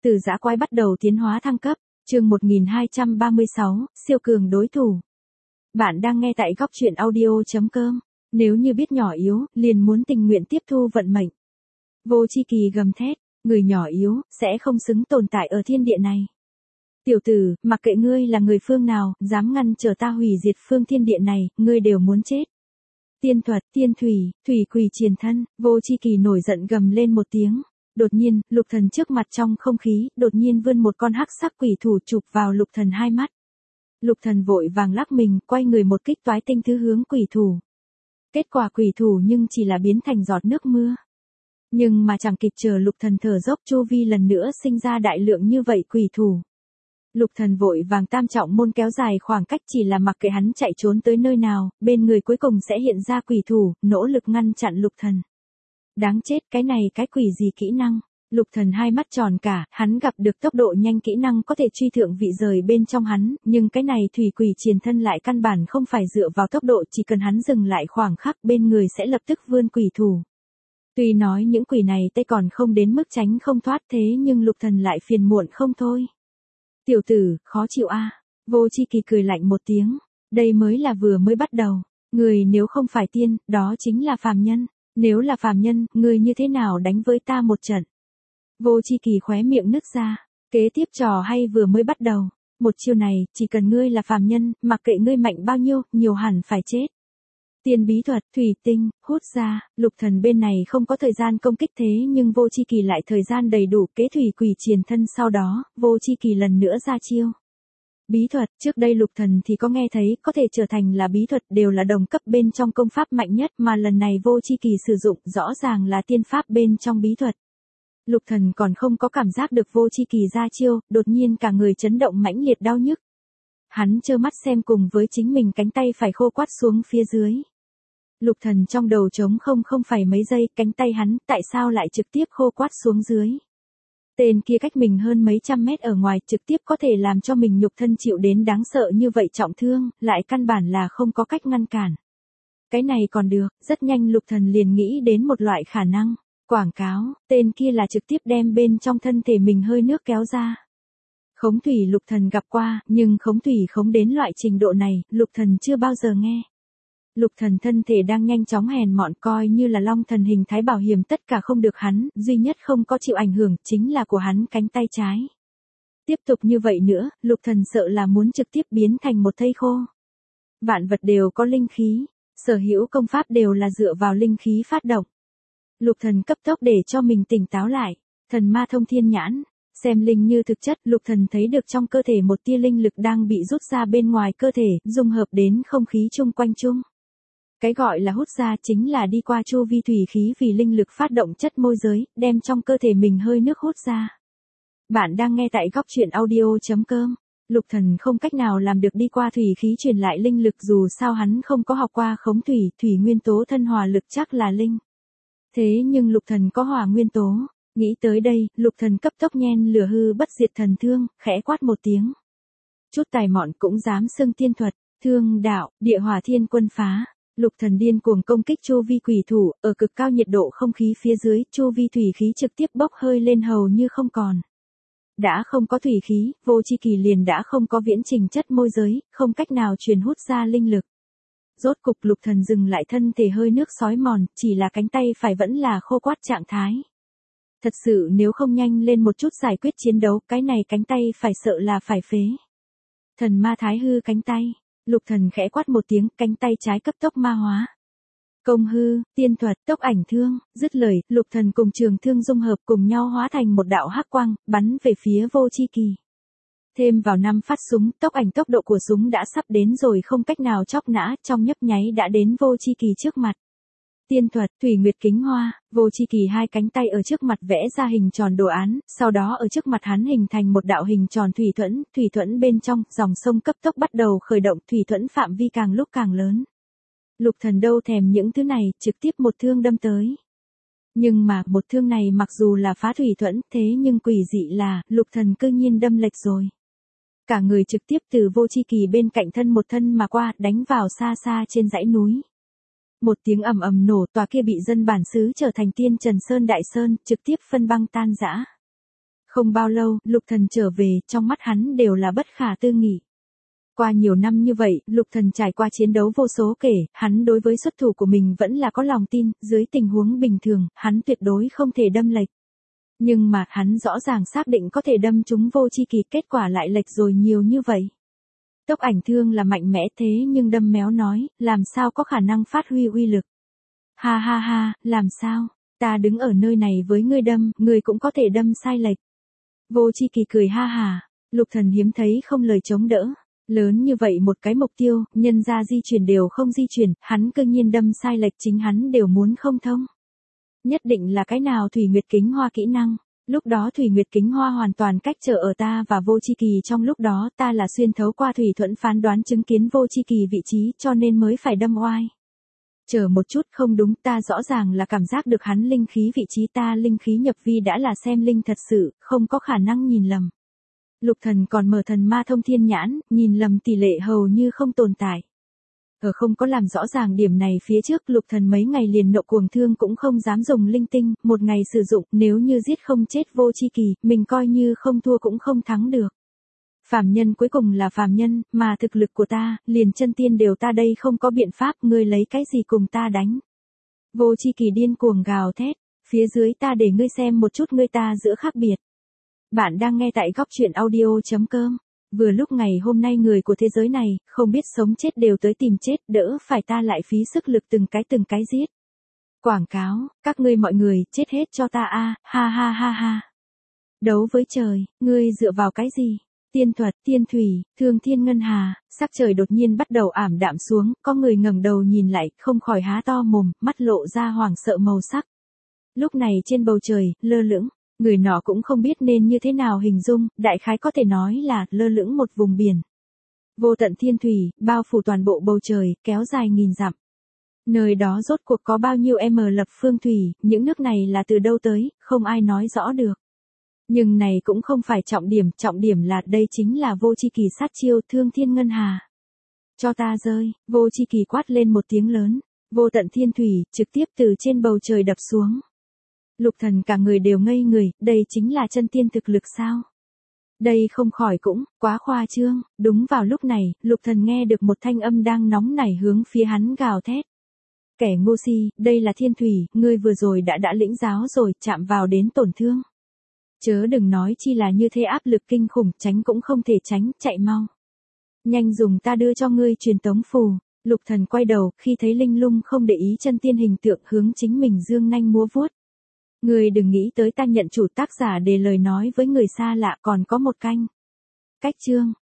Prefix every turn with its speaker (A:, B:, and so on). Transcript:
A: Từ dã quái bắt đầu tiến hóa thăng cấp, chương 1236, siêu cường đối thủ. Bạn đang nghe tại góc truyện audio.com. Nếu như biết nhỏ yếu, liền muốn tình nguyện tiếp thu vận mệnh. Vô Chi Kỳ gầm thét, người nhỏ yếu, sẽ không xứng tồn tại ở thiên địa này. Tiểu tử, mặc kệ ngươi là người phương nào, dám ngăn trở ta hủy diệt phương thiên địa này, ngươi đều muốn chết. Tiên thuật, tiên thủy, thủy quỷ triền thân, Vô Chi Kỳ nổi giận gầm lên một tiếng. Đột nhiên, Lục Thần trước mặt trong không khí, đột nhiên vươn một con hắc sắc quỷ thủ chụp vào Lục Thần hai mắt. Lục Thần vội vàng lắc mình, quay người một kích toái tinh thứ hướng quỷ thủ. Kết quả quỷ thủ nhưng chỉ là biến thành giọt nước mưa. Nhưng mà chẳng kịp chờ Lục Thần thở dốc, chu vi lần nữa sinh ra đại lượng như vậy quỷ thủ. Lục Thần vội vàng tam trọng môn kéo dài khoảng cách, chỉ là mặc kệ hắn chạy trốn tới nơi nào, bên người cuối cùng sẽ hiện ra quỷ thủ, nỗ lực ngăn chặn Lục Thần. Đáng chết, cái này cái quỷ gì kỹ năng? Lục Thần hai mắt tròn cả, hắn gặp được tốc độ nhanh kỹ năng có thể truy thượng vị rời bên trong hắn, nhưng cái này thủy quỷ triền thân lại căn bản không phải dựa vào tốc độ, chỉ cần hắn dừng lại khoảng khắc bên người sẽ lập tức vươn quỷ thủ. Tuy nói những quỷ này tay còn không đến mức tránh không thoát, thế nhưng Lục Thần lại phiền muộn không thôi. Tiểu tử, khó chịu a? Vô Chi Kỳ cười lạnh một tiếng, đây mới là vừa mới bắt đầu, người nếu không phải tiên, đó chính là phàm nhân. Nếu là phàm nhân, ngươi như thế nào đánh với ta một trận? Vô Chi Kỳ khóe miệng nứt ra, kế tiếp trò hay vừa mới bắt đầu. Một chiêu này, chỉ cần ngươi là phàm nhân, mặc kệ ngươi mạnh bao nhiêu, nhiều hẳn phải chết. Tiên bí thuật, thủy tinh, hút ra, Lục Thần bên này không có thời gian công kích, thế nhưng Vô Chi Kỳ lại thời gian đầy đủ, kế thủy quỷ triền thân sau đó, Vô Chi Kỳ lần nữa ra chiêu. Bí thuật, trước đây Lục Thần thì có nghe thấy, có thể trở thành là bí thuật đều là đồng cấp bên trong công pháp mạnh nhất, mà lần này Vô Chi Kỳ sử dụng rõ ràng là tiên pháp bên trong bí thuật. Lục Thần còn không có cảm giác được Vô Chi Kỳ ra chiêu, đột nhiên cả người chấn động mãnh liệt đau nhức. Hắn trơ mắt xem cùng với chính mình cánh tay phải khô quắt xuống phía dưới. Lục Thần trong đầu trống không phải mấy giây, cánh tay hắn tại sao lại trực tiếp khô quắt xuống dưới. Tên kia cách mình hơn mấy trăm mét ở ngoài, trực tiếp có thể làm cho mình nhục thân chịu đến đáng sợ như vậy trọng thương, lại căn bản là không có cách ngăn cản. Cái này còn được, rất nhanh Lục Thần liền nghĩ đến một loại khả năng. Quảng cáo, tên kia là trực tiếp đem bên trong thân thể mình hơi nước kéo ra. Khống thủy Lục Thần gặp qua, nhưng khống thủy khống đến loại trình độ này, Lục Thần chưa bao giờ nghe. Lục Thần thân thể đang nhanh chóng hèn mọn, coi như là Long Thần hình thái bảo hiểm tất cả không được hắn, duy nhất không có chịu ảnh hưởng chính là của hắn cánh tay trái. Tiếp tục như vậy nữa, Lục Thần sợ là muốn trực tiếp biến thành một thây khô. Vạn vật đều có linh khí, sở hữu công pháp đều là dựa vào linh khí phát động. Lục Thần cấp tốc để cho mình tỉnh táo lại, thần ma thông thiên nhãn, xem linh như thực chất, Lục Thần thấy được trong cơ thể một tia linh lực đang bị rút ra bên ngoài cơ thể, dung hợp đến không khí chung quanh chung. Cái gọi là hút ra chính là đi qua chu vi thủy khí vì linh lực phát động chất môi giới, đem trong cơ thể mình hơi nước hút ra. Bạn đang nghe tại góc truyện audio.com. Lục Thần không cách nào làm được đi qua thủy khí truyền lại linh lực, dù sao hắn không có học qua khống thủy, thủy nguyên tố thân hòa lực chắc là linh. Thế nhưng Lục Thần có hỏa nguyên tố. Nghĩ tới đây, Lục Thần cấp tốc nhen lửa hư bất diệt thần thương, khẽ quát một tiếng. Chút tài mọn cũng dám xưng tiên thuật, thương đạo, địa hỏa thiên quân phá. Lục Thần điên cuồng công kích chu vi quỷ thủ, ở cực cao nhiệt độ không khí phía dưới, chu vi thủy khí trực tiếp bốc hơi lên hầu như không còn. Đã không có thủy khí, Vô Chi Kỳ liền đã không có viễn trình chất môi giới, không cách nào truyền hút ra linh lực. Rốt cục Lục Thần dừng lại, thân thể hơi nước sói mòn, chỉ là cánh tay phải vẫn là khô quắt trạng thái. Thật sự nếu không nhanh lên một chút giải quyết chiến đấu, cái này cánh tay phải sợ là phải phế. Thần ma thái hư cánh tay. Lục Thần khẽ quát một tiếng, cánh tay trái cấp tốc ma hóa. Công hư, tiên thuật, tốc ảnh thương, dứt lời, Lục Thần cùng trường thương dung hợp cùng nhau hóa thành một đạo hắc quang, bắn về phía Vô Chi Kỳ. Thêm vào 5 phát súng, tốc ảnh tốc độ của súng đã sắp đến rồi, không cách nào chóc nã, trong nhấp nháy đã đến Vô Chi Kỳ trước mặt. Tiên thuật, thủy nguyệt kính hoa, Vô Chi Kỳ hai cánh tay ở trước mặt vẽ ra hình tròn đồ án, sau đó ở trước mặt hắn hình thành một đạo hình tròn thủy thuẫn bên trong, dòng sông cấp tốc bắt đầu khởi động, thủy thuẫn phạm vi càng lúc càng lớn. Lục Thần đâu thèm những thứ này, trực tiếp một thương đâm tới. Nhưng mà, một thương này mặc dù là phá thủy thuẫn, thế nhưng quỷ dị là, Lục Thần cư nhiên đâm lệch rồi. Cả người trực tiếp từ Vô Chi Kỳ bên cạnh thân một thân mà qua, đánh vào xa xa trên dãy núi. Một tiếng ầm ầm nổ, tòa kia bị dân bản xứ trở thành Tiên Trần Sơn Đại Sơn, trực tiếp phân băng tan rã. Không bao lâu, Lục Thần trở về, trong mắt hắn đều là bất khả tư nghị. Qua nhiều năm như vậy, Lục Thần trải qua chiến đấu vô số kể, hắn đối với xuất thủ của mình vẫn là có lòng tin, dưới tình huống bình thường, hắn tuyệt đối không thể đâm lệch. Nhưng mà, hắn rõ ràng xác định có thể đâm trúng Vô Chi Kỳ, kết quả lại lệch rồi nhiều như vậy. Tốc ảnh thương là mạnh mẽ thế nhưng đâm méo nói, làm sao có khả năng phát huy uy lực. Ha ha ha, làm sao, ta đứng ở nơi này với ngươi đâm, ngươi cũng có thể đâm sai lệch. Vô Chi Kỳ cười ha hà, Lục Thần hiếm thấy không lời chống đỡ. Lớn như vậy một cái mục tiêu, nhân ra di chuyển đều không di chuyển, hắn cơ nhiên đâm sai lệch chính hắn đều muốn không thông. Nhất định là cái nào Thủy Nguyệt Kính Hoa kỹ năng. Lúc đó Thủy Nguyệt Kính Hoa hoàn toàn cách trở ở ta và Vô Chi Kỳ, trong lúc đó ta là xuyên thấu qua thủy thuẫn phán đoán chứng kiến Vô Chi Kỳ vị trí cho nên mới phải đâm oai. Chờ một chút, không đúng, ta rõ ràng là cảm giác được hắn linh khí vị trí, ta linh khí nhập vi đã là xem linh thật sự, không có khả năng nhìn lầm. Lục Thần còn mở thần ma thông thiên nhãn, nhìn lầm tỷ lệ hầu như không tồn tại. Ở không có làm rõ ràng điểm này phía trước, Lục Thần mấy ngày liền nộ cuồng thương cũng không dám dùng linh tinh, một ngày sử dụng, nếu như giết không chết Vô Chi Kỳ, mình coi như không thua cũng không thắng được. Phàm nhân cuối cùng là phàm nhân, mà thực lực của ta, liền chân tiên đều ta đây không có biện pháp, ngươi lấy cái gì cùng ta đánh. Vô Chi Kỳ điên cuồng gào thét, phía dưới ta để ngươi xem một chút ngươi ta giữa khác biệt. Bạn đang nghe tại góc truyện audio.com. Vừa lúc ngày hôm nay người của thế giới này, không biết sống chết đều tới tìm chết, đỡ phải ta lại phí sức lực từng cái giết. Quảng cáo, các ngươi mọi người, chết hết cho ta a, ha ha ha ha. Đấu với trời, ngươi dựa vào cái gì? Tiên thuật, tiên thủy, thương thiên ngân hà, sắc trời đột nhiên bắt đầu ảm đạm xuống, có người ngẩng đầu nhìn lại, không khỏi há to mồm, mắt lộ ra hoảng sợ màu sắc. Lúc này trên bầu trời, lơ lửng. Người nọ cũng không biết nên như thế nào hình dung, đại khái có thể nói là lơ lửng một vùng biển. Vô tận thiên thủy, bao phủ toàn bộ bầu trời, kéo dài nghìn dặm. Nơi đó rốt cuộc có bao nhiêu lập phương thủy, những nước này là từ đâu tới, không ai nói rõ được. Nhưng này cũng không phải trọng điểm là đây chính là Vô Chi Kỳ sát chiêu thương thiên ngân hà. Cho ta rơi, Vô Chi Kỳ quát lên một tiếng lớn, vô tận thiên thủy, trực tiếp từ trên bầu trời đập xuống. Lục Thần cả người đều ngây người, đây chính là chân tiên thực lực sao? Đây không khỏi cũng, quá khoa trương, đúng vào lúc này, Lục Thần nghe được một thanh âm đang nóng nảy hướng phía hắn gào thét. Kẻ ngu si, đây là thiên thủy, ngươi vừa rồi đã lĩnh giáo rồi, chạm vào đến tổn thương. Chớ đừng nói chi là như thế áp lực kinh khủng, tránh cũng không thể tránh, chạy mau. Nhanh dùng ta đưa cho ngươi truyền tống phù. Lục Thần quay đầu, khi thấy Linh Lung không để ý chân tiên hình tượng hướng chính mình dương nanh múa vuốt. Ngươi đừng nghĩ tới ta nhận chủ, tác giả để lời nói với người xa lạ còn có một canh. Cách chương,